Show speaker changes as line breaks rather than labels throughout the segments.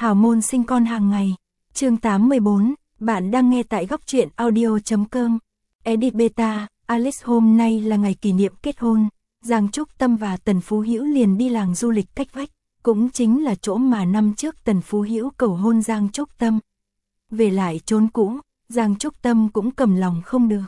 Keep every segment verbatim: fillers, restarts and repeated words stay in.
Hào môn sinh con hàng ngày. Chương tám mươi bốn, bạn đang nghe tại góc truyện audio chấm com. Edit Beta, Alice hôm nay là ngày kỷ niệm kết hôn, Giang Trúc Tâm và Tần Phú Hữu liền đi làng du lịch cách vách, cũng chính là chỗ mà năm trước Tần Phú Hữu cầu hôn Giang Trúc Tâm. Về lại chốn cũ, Giang Trúc Tâm cũng cầm lòng không được.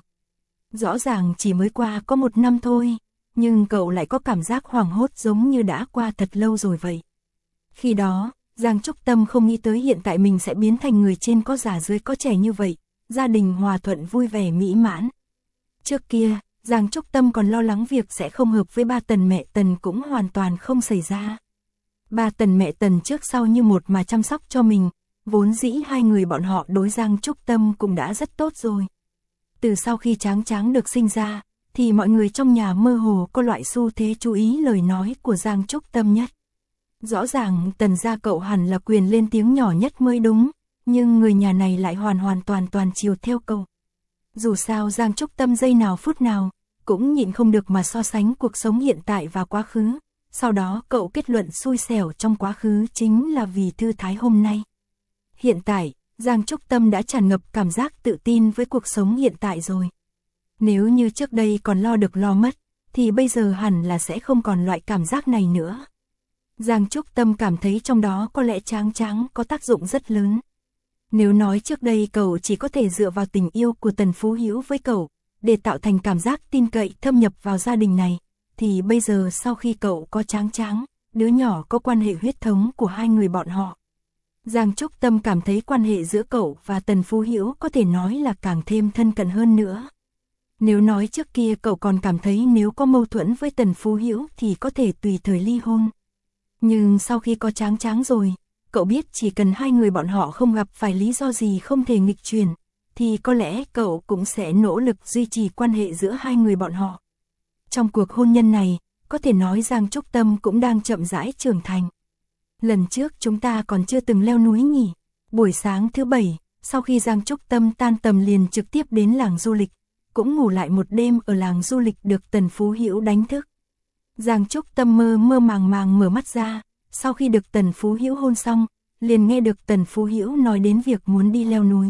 Rõ ràng chỉ mới qua có một năm thôi, nhưng cậu lại có cảm giác hoảng hốt giống như đã qua thật lâu rồi vậy. Khi đó, Giang Trúc Tâm không nghĩ tới hiện tại mình sẽ biến thành người trên có già dưới có trẻ như vậy, gia đình hòa thuận vui vẻ mỹ mãn. Trước kia, Giang Trúc Tâm còn lo lắng việc sẽ không hợp với ba Tần mẹ Tần cũng hoàn toàn không xảy ra. Ba Tần mẹ Tần trước sau như một mà chăm sóc cho mình, vốn dĩ hai người bọn họ đối Giang Trúc Tâm cũng đã rất tốt rồi. Từ sau khi Tráng Tráng được sinh ra, thì mọi người trong nhà mơ hồ có loại xu thế chú ý lời nói của Giang Trúc Tâm nhất. Rõ ràng Tần gia cậu hẳn là quyền lên tiếng nhỏ nhất mới đúng, nhưng người nhà này lại hoàn hoàn toàn toàn chiều theo cậu. Dù sao Giang Trúc Tâm giây nào phút nào, cũng nhịn không được mà so sánh cuộc sống hiện tại và quá khứ, sau đó cậu kết luận xui xẻo trong quá khứ chính là vì thư thái hôm nay. Hiện tại, Giang Trúc Tâm đã tràn ngập cảm giác tự tin với cuộc sống hiện tại rồi. Nếu như trước đây còn lo được lo mất, thì bây giờ hẳn là sẽ không còn loại cảm giác này nữa. Giang Trúc Tâm cảm thấy trong đó có lẽ Tráng Tráng có tác dụng rất lớn. Nếu nói trước đây cậu chỉ có thể dựa vào tình yêu của Tần Phú Hữu với cậu, để tạo thành cảm giác tin cậy thâm nhập vào gia đình này, thì bây giờ sau khi cậu có Tráng Tráng, đứa nhỏ có quan hệ huyết thống của hai người bọn họ, Giang Trúc Tâm cảm thấy quan hệ giữa cậu và Tần Phú Hữu có thể nói là càng thêm thân cận hơn nữa. Nếu nói trước kia cậu còn cảm thấy nếu có mâu thuẫn với Tần Phú Hữu thì có thể tùy thời ly hôn. Nhưng sau khi có Tráng Tráng rồi, cậu biết chỉ cần hai người bọn họ không gặp phải lý do gì không thể nghịch chuyển, thì có lẽ cậu cũng sẽ nỗ lực duy trì quan hệ giữa hai người bọn họ. Trong cuộc hôn nhân này, có thể nói Giang Trúc Tâm cũng đang chậm rãi trưởng thành. Lần trước chúng ta còn chưa từng leo núi nhỉ. Buổi sáng thứ bảy, sau khi Giang Trúc Tâm tan tầm liền trực tiếp đến làng du lịch, cũng ngủ lại một đêm ở làng du lịch được Tần Phú Hữu đánh thức. Giang Trúc Tâm mơ mơ màng màng mở mắt ra, sau khi được Tần Phú Hữu hôn xong, liền nghe được Tần Phú Hữu nói đến việc muốn đi leo núi.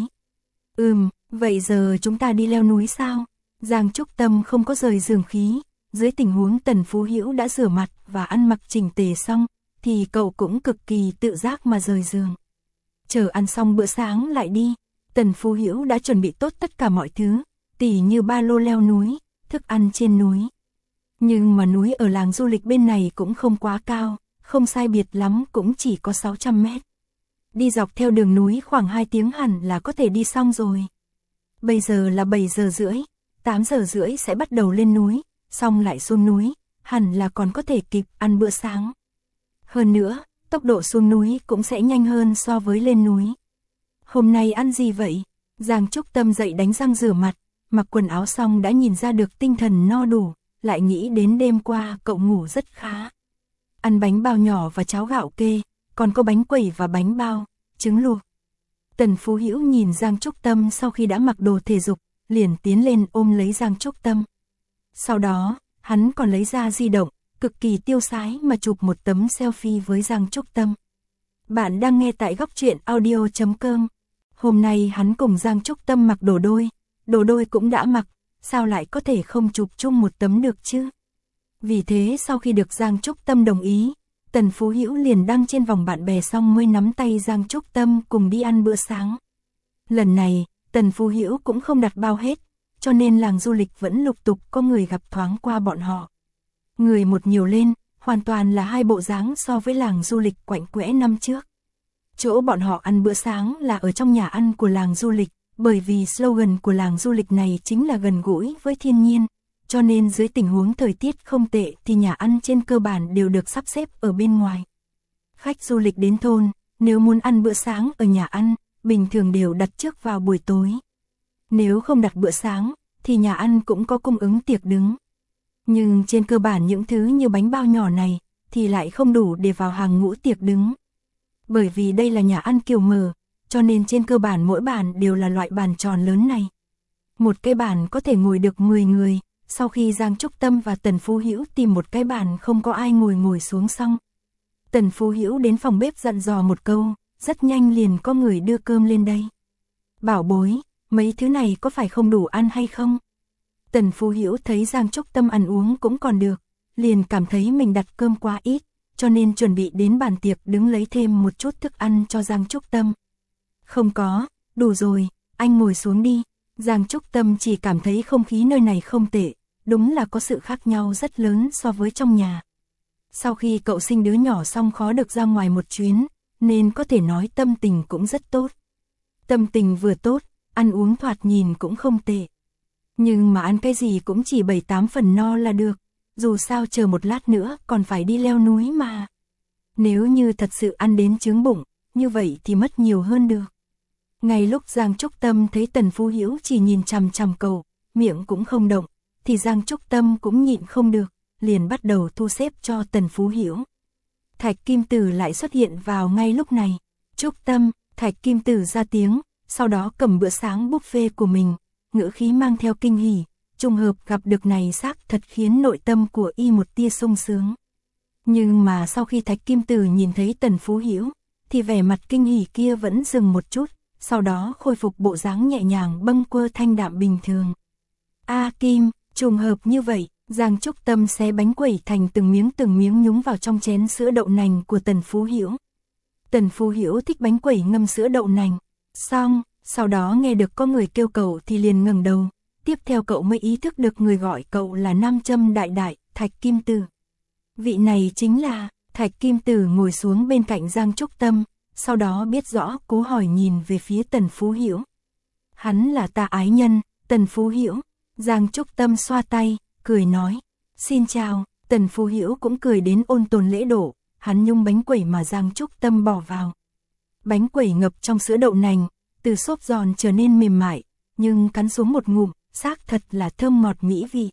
Ừm, vậy giờ chúng ta đi leo núi sao? Giang Trúc Tâm không có rời giường khí, dưới tình huống Tần Phú Hữu đã rửa mặt và ăn mặc chỉnh tề xong, thì cậu cũng cực kỳ tự giác mà rời giường. Chờ ăn xong bữa sáng lại đi, Tần Phú Hữu đã chuẩn bị tốt tất cả mọi thứ, tỉ như ba lô leo núi, thức ăn trên núi. Nhưng mà núi ở làng du lịch bên này cũng không quá cao, không sai biệt lắm cũng chỉ có sáu trăm mét. Đi dọc theo đường núi khoảng hai tiếng hẳn là có thể đi xong rồi. Bây giờ là bảy giờ rưỡi, tám giờ rưỡi sẽ bắt đầu lên núi, xong lại xuống núi, hẳn là còn có thể kịp ăn bữa sáng. Hơn nữa, tốc độ xuống núi cũng sẽ nhanh hơn so với lên núi. Hôm nay ăn gì vậy? Giang Trúc Tâm dậy đánh răng rửa mặt, mặc quần áo xong đã nhìn ra được tinh thần no đủ, lại nghĩ đến đêm qua cậu ngủ rất khá. Ăn bánh bao nhỏ và cháo gạo kê, còn có bánh quẩy và bánh bao, trứng luộc. Tần Phú Hữu nhìn Giang Trúc Tâm sau khi đã mặc đồ thể dục, liền tiến lên ôm lấy Giang Trúc Tâm. Sau đó, hắn còn lấy ra di động, cực kỳ tiêu sái mà chụp một tấm selfie với Giang Trúc Tâm. Bạn đang nghe tại góc truyện audio chấm com. Hôm nay hắn cùng Giang Trúc Tâm mặc đồ đôi, đồ đôi cũng đã mặc, sao lại có thể không chụp chung một tấm được chứ? Vì thế sau khi được Giang Trúc Tâm đồng ý, Tần Phú Hữu liền đăng trên vòng bạn bè xong mới nắm tay Giang Trúc Tâm cùng đi ăn bữa sáng. Lần này, Tần Phú Hữu cũng không đặt bao hết, cho nên làng du lịch vẫn lục tục có người gặp thoáng qua bọn họ. Người một nhiều lên, hoàn toàn là hai bộ dáng so với làng du lịch quạnh quẽ năm trước. Chỗ bọn họ ăn bữa sáng là ở trong nhà ăn của làng du lịch, bởi vì slogan của làng du lịch này chính là gần gũi với thiên nhiên, cho nên dưới tình huống thời tiết không tệ thì nhà ăn trên cơ bản đều được sắp xếp ở bên ngoài. Khách du lịch đến thôn, nếu muốn ăn bữa sáng ở nhà ăn, bình thường đều đặt trước vào buổi tối. Nếu không đặt bữa sáng, thì nhà ăn cũng có cung ứng tiệc đứng. Nhưng trên cơ bản những thứ như bánh bao nhỏ này, thì lại không đủ để vào hàng ngũ tiệc đứng. Bởi vì đây là nhà ăn kiểu mở, cho nên trên cơ bản mỗi bàn đều là loại bàn tròn lớn này. Một cái bàn có thể ngồi được mười người, sau khi Giang Trúc Tâm và Tần Phú Hữu tìm một cái bàn không có ai ngồi ngồi xuống xong. Tần Phú Hữu đến phòng bếp dặn dò một câu, rất nhanh liền có người đưa cơm lên đây. Bảo bối, mấy thứ này có phải không đủ ăn hay không? Tần Phú Hiểu thấy Giang Trúc Tâm ăn uống cũng còn được, liền cảm thấy mình đặt cơm quá ít, cho nên chuẩn bị đến bàn tiệc đứng lấy thêm một chút thức ăn cho Giang Trúc Tâm. Không có, đủ rồi, anh ngồi xuống đi. Giang Trúc Tâm chỉ cảm thấy không khí nơi này không tệ, đúng là có sự khác nhau rất lớn so với trong nhà. Sau khi cậu sinh đứa nhỏ xong khó được ra ngoài một chuyến, nên có thể nói tâm tình cũng rất tốt. Tâm tình vừa tốt, ăn uống thoạt nhìn cũng không tệ. Nhưng mà ăn cái gì cũng chỉ bảy tám phần no là được, dù sao chờ một lát nữa còn phải đi leo núi mà. Nếu như thật sự ăn đến chướng bụng, như vậy thì mất nhiều hơn được. Ngay lúc Giang Trúc Tâm thấy Tần Phú Hiểu chỉ nhìn chằm chằm cậu, miệng cũng không động, thì Giang Trúc Tâm cũng nhịn không được, liền bắt đầu thu xếp cho Tần Phú Hiểu. Thạch Kim Tử lại xuất hiện vào ngay lúc này. Trúc Tâm, Thạch Kim Tử ra tiếng, sau đó cầm bữa sáng buffet của mình, ngữ khí mang theo kinh hỉ, trùng hợp gặp được này xác thật khiến nội tâm của y một tia sung sướng. Nhưng mà sau khi Thạch Kim Tử nhìn thấy Tần Phú Hiểu, thì vẻ mặt kinh hỉ kia vẫn dừng một chút, sau đó khôi phục bộ dáng nhẹ nhàng bâng quơ thanh đạm bình thường. A Kim, trùng hợp như vậy, Giang Trúc Tâm xé bánh quẩy thành từng miếng từng miếng nhúng vào trong chén sữa đậu nành của Tần Phú Hiểu. Tần Phú Hiểu thích bánh quẩy ngâm sữa đậu nành. Xong, sau đó nghe được có người kêu cậu thì liền ngẩng đầu, tiếp theo cậu mới ý thức được người gọi cậu là Nam Châm Đại Đại, Thạch Kim Tử. Vị này chính là, Thạch Kim Tử ngồi xuống bên cạnh Giang Trúc Tâm, sau đó biết rõ cố hỏi nhìn về phía Tần Phú Hiểu. Hắn là ta ái nhân, Tần Phú Hiểu. Giang Trúc Tâm xoa tay, cười nói, xin chào. Tần Phú Hiểu cũng cười đến ôn tồn lễ độ, hắn nhung bánh quẩy mà Giang Trúc Tâm bỏ vào. Bánh quẩy ngập trong sữa đậu nành, từ xốp giòn trở nên mềm mại, nhưng cắn xuống một ngụm, xác thật là thơm ngọt mỹ vị.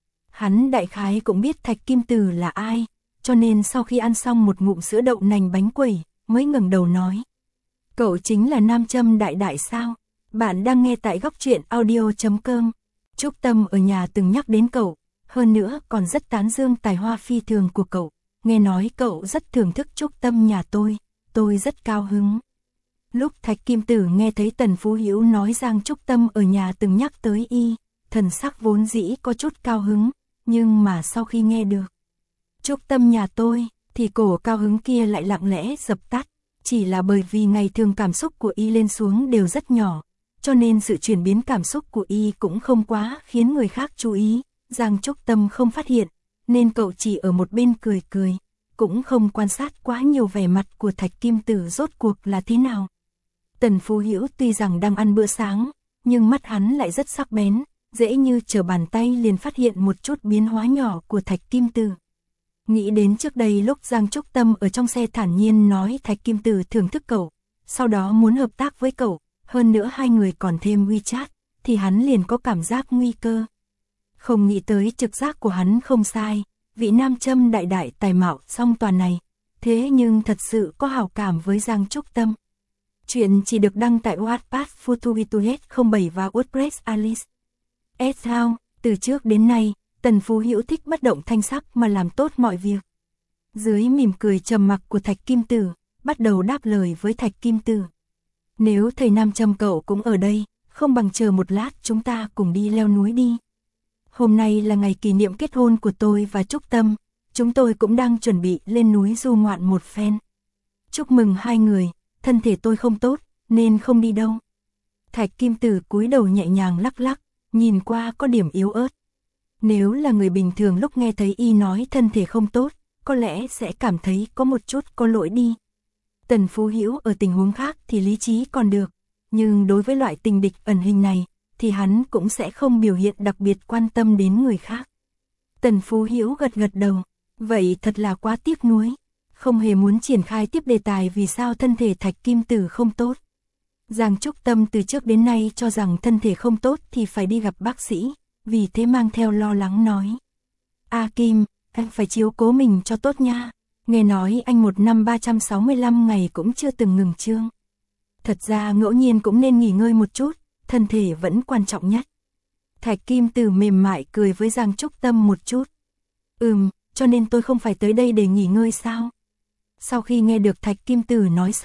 Hắn đại khái cũng biết Thạch Kim Tử là ai, cho nên sau khi ăn xong một ngụm sữa đậu nành bánh quẩy, mới ngẩng đầu nói. Cậu chính là Nam Châm Đại Đại sao? Bạn đang nghe tại góc truyện audio chấm com. Trúc Tâm ở nhà từng nhắc đến cậu, hơn nữa còn rất tán dương tài hoa phi thường của cậu. Nghe nói cậu rất thưởng thức Trúc Tâm nhà tôi, tôi rất cao hứng. Lúc Thạch Kim Tử nghe thấy Tần Phú Hiểu nói Giang Trúc Tâm ở nhà từng nhắc tới y, thần sắc vốn dĩ có chút cao hứng, nhưng mà sau khi nghe được Trúc Tâm nhà tôi, thì cổ cao hứng kia lại lặng lẽ dập tắt, chỉ là bởi vì ngày thường cảm xúc của y lên xuống đều rất nhỏ, cho nên sự chuyển biến cảm xúc của y cũng không quá khiến người khác chú ý. Giang Trúc Tâm không phát hiện, nên cậu chỉ ở một bên cười cười, cũng không quan sát quá nhiều vẻ mặt của Thạch Kim Tử rốt cuộc là thế nào. Tần Phú Hiểu tuy rằng đang ăn bữa sáng, nhưng mắt hắn lại rất sắc bén, dễ như trở bàn tay liền phát hiện một chút biến hóa nhỏ của Thạch Kim Tử. Nghĩ đến trước đây lúc Giang Trúc Tâm ở trong xe thản nhiên nói Thạch Kim Tử thưởng thức cậu, sau đó muốn hợp tác với cậu, hơn nữa hai người còn thêm WeChat, thì hắn liền có cảm giác nguy cơ. Không nghĩ tới trực giác của hắn không sai, vị Nam Châm Đại Đại tài mạo song toàn này, thế nhưng thật sự có hảo cảm với Giang Trúc Tâm. Chuyện chỉ được đăng tại Wattpad Futuituhet không bảy và WordPress Alice. S. How, từ trước đến nay, Tần Phú Hiểu thích bất động thanh sắc mà làm tốt mọi việc. Dưới mỉm cười trầm mặc của Thạch Kim Tử, bắt đầu đáp lời với Thạch Kim Tử. Nếu thầy Nam Châm cậu cũng ở đây, không bằng chờ một lát chúng ta cùng đi leo núi đi. Hôm nay là ngày kỷ niệm kết hôn của tôi và Trúc Tâm, chúng tôi cũng đang chuẩn bị lên núi du ngoạn một phen. Chúc mừng hai người, thân thể tôi không tốt, nên không đi đâu. Thạch Kim Tử cúi đầu nhẹ nhàng lắc lắc, nhìn qua có điểm yếu ớt. Nếu là người bình thường lúc nghe thấy y nói thân thể không tốt, có lẽ sẽ cảm thấy có một chút có lỗi đi. Tần Phú Hiểu ở tình huống khác thì lý trí còn được, nhưng đối với loại tình địch ẩn hình này, thì hắn cũng sẽ không biểu hiện đặc biệt quan tâm đến người khác. Tần Phú Hiểu gật gật đầu, vậy thật là quá tiếc nuối, không hề muốn triển khai tiếp đề tài vì sao thân thể Thạch Kim Tử không tốt. Giang Trúc Tâm từ trước đến nay cho rằng thân thể không tốt thì phải đi gặp bác sĩ, vì thế mang theo lo lắng nói. A Kim, anh phải chiếu cố mình cho tốt nha, nghe nói anh một năm ba trăm sáu mươi lăm ngày cũng chưa từng ngừng chương. Thật ra ngẫu nhiên cũng nên nghỉ ngơi một chút, thân thể vẫn quan trọng nhất. Thạch Kim Tử mềm mại cười với Giang Trúc Tâm một chút. Ừm, cho nên tôi không phải tới đây để nghỉ ngơi sao? Sau khi nghe được Thạch Kim Tử nói xong,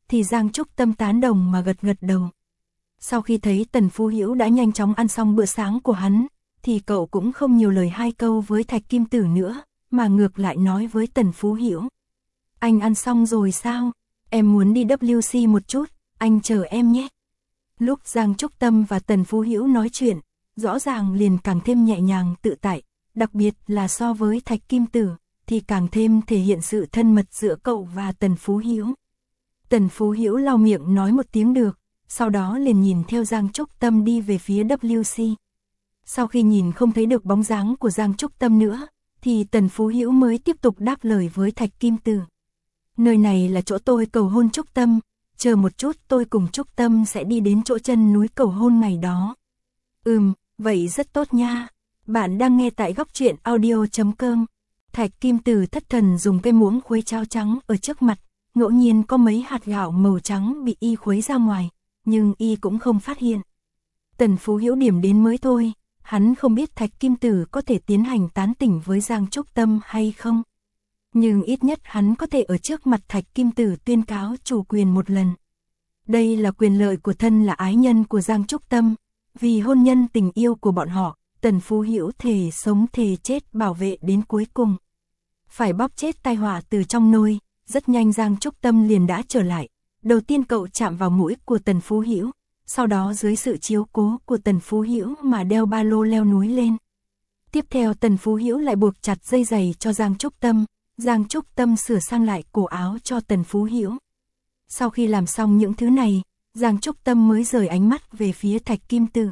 thì Giang Trúc Tâm tán đồng mà gật gật đầu. Sau khi thấy Tần Phú Hữu đã nhanh chóng ăn xong bữa sáng của hắn, thì cậu cũng không nhiều lời hai câu với Thạch Kim Tử nữa, mà ngược lại nói với Tần Phú Hữu. Anh ăn xong rồi sao? Em muốn đi W C một chút, anh chờ em nhé. Lúc Giang Trúc Tâm và Tần Phú Hữu nói chuyện, rõ ràng liền càng thêm nhẹ nhàng tự tại, đặc biệt là so với Thạch Kim Tử, thì càng thêm thể hiện sự thân mật giữa cậu và Tần Phú Hữu. Tần Phú Hữu lau miệng nói một tiếng được, sau đó liền nhìn theo Giang Trúc Tâm đi về phía W C. Sau khi nhìn không thấy được bóng dáng của Giang Trúc Tâm nữa, thì Tần Phú Hữu mới tiếp tục đáp lời với Thạch Kim Tử. Nơi này là chỗ tôi cầu hôn Trúc Tâm, chờ một chút tôi cùng Trúc Tâm sẽ đi đến chỗ chân núi cầu hôn ngày đó. Ừm, vậy rất tốt nha. Bạn đang nghe tại góc truyện audio chấm com. Thạch Kim Tử thất thần dùng cái muỗng khuấy cháo trắng ở trước mặt, ngẫu nhiên có mấy hạt gạo màu trắng bị y khuấy ra ngoài, nhưng y cũng không phát hiện. Tần Phú Hữu điểm đến mới thôi, hắn không biết Thạch Kim Tử có thể tiến hành tán tỉnh với Giang Trúc Tâm hay không. Nhưng ít nhất hắn có thể ở trước mặt Thạch Kim Tử tuyên cáo chủ quyền một lần. Đây là quyền lợi của thân là ái nhân của Giang Trúc Tâm, vì hôn nhân tình yêu của bọn họ, Tần Phú Hữu thề sống thề chết bảo vệ đến cuối cùng. Phải bóp chết tai họa từ trong nôi, rất nhanh Giang Trúc Tâm liền đã trở lại. Đầu tiên cậu chạm vào mũi của Tần Phú Hữu, sau đó dưới sự chiếu cố của Tần Phú Hữu mà đeo ba lô leo núi lên. Tiếp theo Tần Phú Hữu lại buộc chặt dây giày cho Giang Trúc Tâm, Giang Trúc Tâm sửa sang lại cổ áo cho Tần Phú Hữu. Sau khi làm xong những thứ này, Giang Trúc Tâm mới rời ánh mắt về phía Thạch Kim Tử.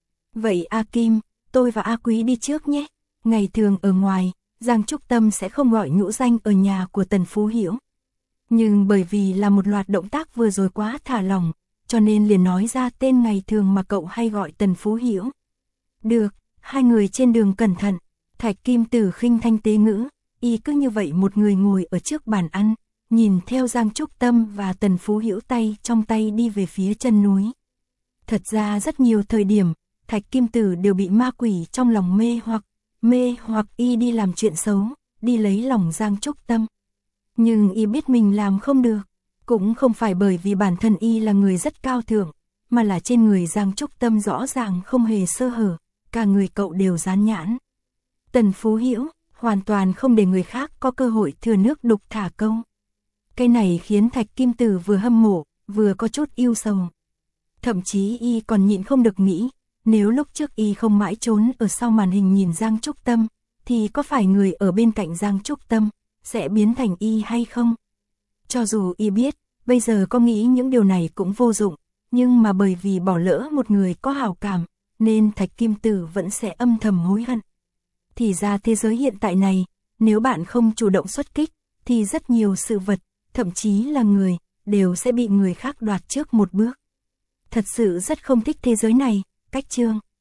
Vậy A Kim, tôi và A Quý đi trước nhé. Ngày thường ở ngoài, Giang Trúc Tâm sẽ không gọi nhũ danh ở nhà của Tần Phú Hữu. Nhưng bởi vì là một loạt động tác vừa rồi quá thả lỏng, cho nên liền nói ra tên ngày thường mà cậu hay gọi Tần Phú Hữu. Được, hai người trên đường cẩn thận. Thạch Kim Tử khinh thanh tế ngữ, y cứ như vậy một người ngồi ở trước bàn ăn, nhìn theo Giang Trúc Tâm và Tần Phú Hữu tay trong tay đi về phía chân núi. Thật ra rất nhiều thời điểm, Thạch Kim Tử đều bị ma quỷ trong lòng mê hoặc, mê hoặc y đi làm chuyện xấu, đi lấy lòng Giang Trúc Tâm. Nhưng y biết mình làm không được, cũng không phải bởi vì bản thân y là người rất cao thượng, mà là trên người Giang Trúc Tâm rõ ràng không hề sơ hở, cả người cậu đều dán nhãn. Tần Phú Hữu hoàn toàn không để người khác có cơ hội thừa nước đục thả câu. Cái này khiến Thạch Kim Tử vừa hâm mộ, vừa có chút yêu sầu. Thậm chí y còn nhịn không được nghĩ, nếu lúc trước y không mãi trốn ở sau màn hình nhìn Giang Trúc Tâm, thì có phải người ở bên cạnh Giang Trúc Tâm sẽ biến thành y hay không? Cho dù y biết, bây giờ có nghĩ những điều này cũng vô dụng, nhưng mà bởi vì bỏ lỡ một người có hảo cảm, nên Thạch Kim Tử vẫn sẽ âm thầm hối hận. Thì ra thế giới hiện tại này, nếu bạn không chủ động xuất kích, thì rất nhiều sự vật, thậm chí là người, đều sẽ bị người khác đoạt trước một bước. Thật sự rất không thích thế giới này. Cách chương